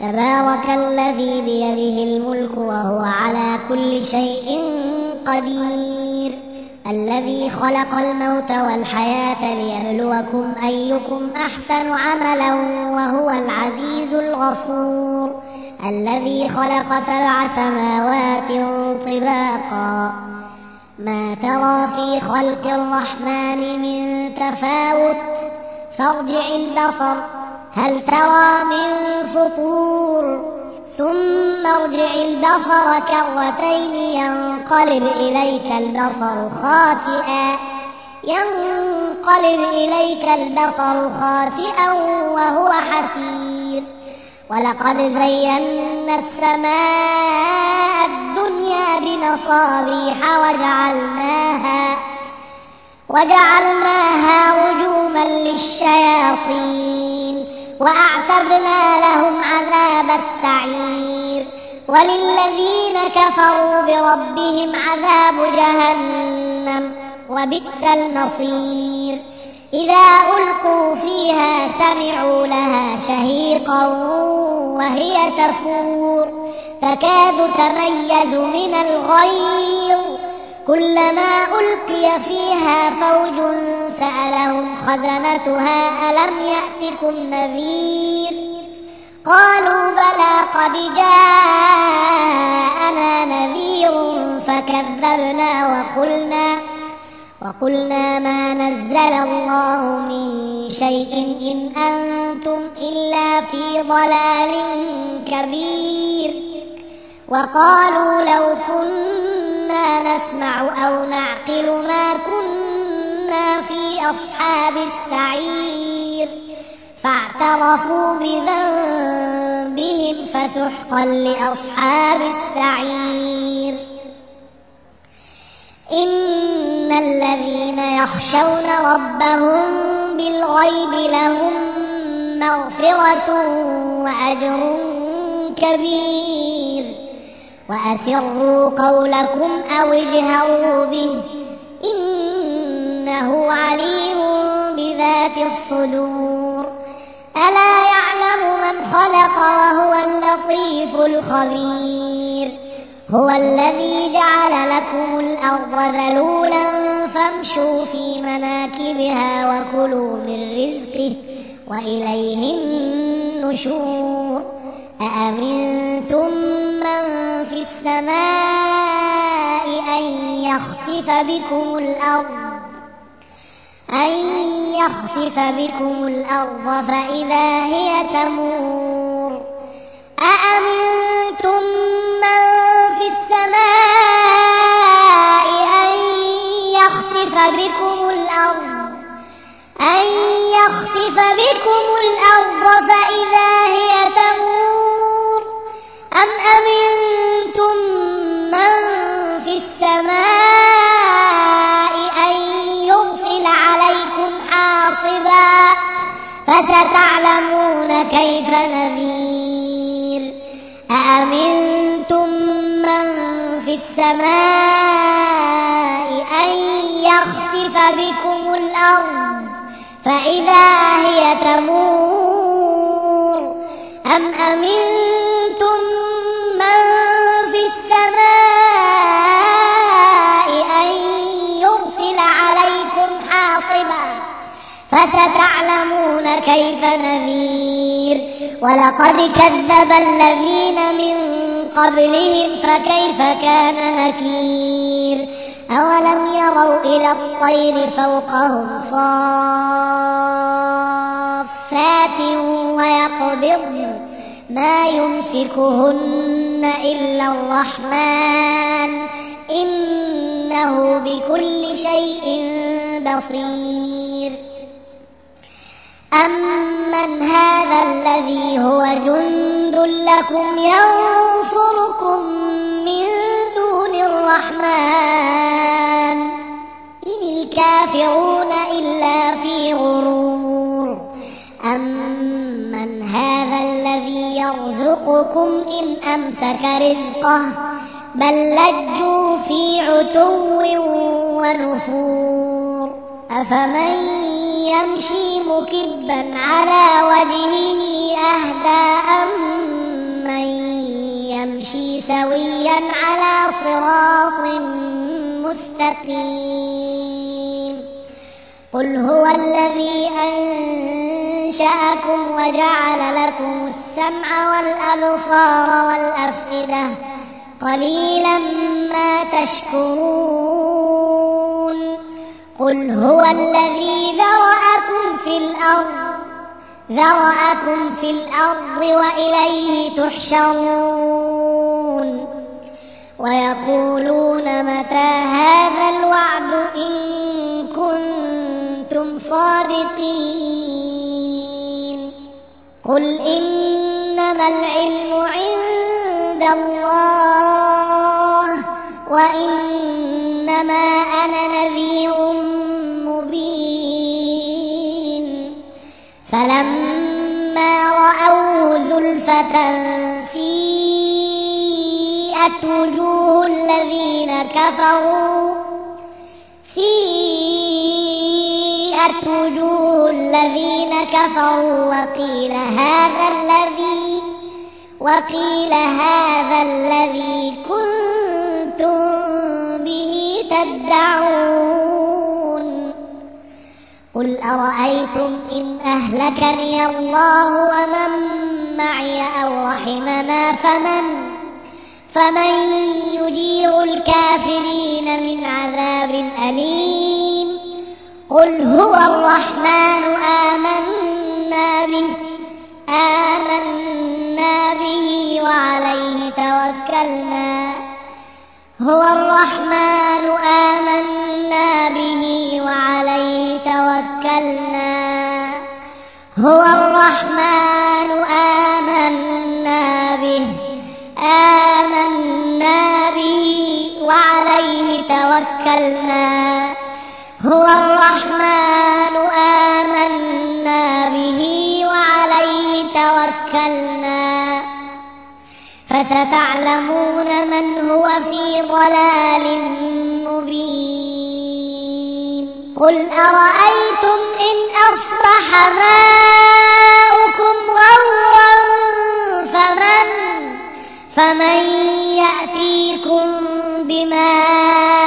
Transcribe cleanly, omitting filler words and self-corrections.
تبارك الذي بيده الملك وهو على كل شيء قدير الذي خلق الموت والحياة ليبلوكم أيكم أحسن عملا وهو العزيز الغفور الذي خلق 7 سماوات طباقا ما ترى في خلق الرحمن من تفاوت فارجع البصر هل ترى من فطور ثم ارجع البصر كرتين ينقلب إليك البصر خاسئا وهو حسير ولقد زينا السماء الدنيا بمصابيح وجعلناها رجوما للشياطين وأعتدنا لهم عذاب السعير وللذين كفروا بربهم عذاب جهنم وبئس المصير إذا ألقوا فيها سمعوا لها شهيقا وهي تفور تكاد تميز من الغيظ كلما ألقي فيها فوج سألهم خزنتها ألم يأتكم نذير قالوا بلى قد جاءنا نذير فكذبنا وقلنا ما نزل الله من شيء إن أنتم إلا في ضلال كبير وقالوا لو كنا نسمع أو نعقل ما كنا في أصحاب السعير فاعترفوا بذنبهم فسحقا لأصحاب السعير إن الذين يخشون ربهم بالغيب لهم مغفرة وأجر كبير وأسروا قولكم أو اجهروا به إنه عليم بذات الصدور ألا يعلم من خلق وهو اللطيف الخبير هو الذي جعل لكم الأرض ذلولا فامشوا في مناكبها وكلوا من رزقه وإليه النشور أأمنتم من في السماء أن يخسف بكم الأرض فإذا هي تمور أأمنتم من في السماء أن يخسف بكم الأرض فإذا هي تمور أم أمنتم من في السماء أن يرسل عليكم حاصبا فستعلمون كيف نذير أأمنتم من في السماء أن يخسف بكم الأرض فإذا هي تمور أم أمنتم من في السماء أن يرسل عليكم حاصبا فستعلمون كيف نذير ولقد كذب الذين من قبلهم فكيف كان نكير أولم يروا إلى الطير فوقهم صافات ويقبضن ما يمسكهن إلا الرحمن إنه بكل شيء بصير أمن هذا الذي هو جند لكم ينصركم من دون الرحمن إن الكافرون إلا في غرور أمن هذا الذي يرزقكم إن أمسك رزقه بل لجوا في عتو ونفور أفمن يمشي مكبا على وجهه أهدى مستقيم قل هو الذي أنشأكم وجعل لكم السمع والأبصار والأفئدة قليلا ما تشكرون قل هو الذي ذرأكم في الأرض وإليه تحشرون ويقولون متى هذا الوعد إن كنتم صادقين قل إنما العلم عند الله وإنما أنا نذير مبين فلما رأوه زلفة سيئت وجوه الذين كفروا وقيل هذا الذي كنتم به تدعون قل أرأيتم إن أهلكني الله ومن معي أو رحمنا فمن يجير الكافرين من عذاب أليم قل هو الرحمن آمنا به وعليه توكلنا هو الرحمن آمنا به وعليه توكلنا فستعلمون من هو في ضلال مبين قل أرأيتم إن أصبح ماؤكم غورا فمن يأتيكم بماء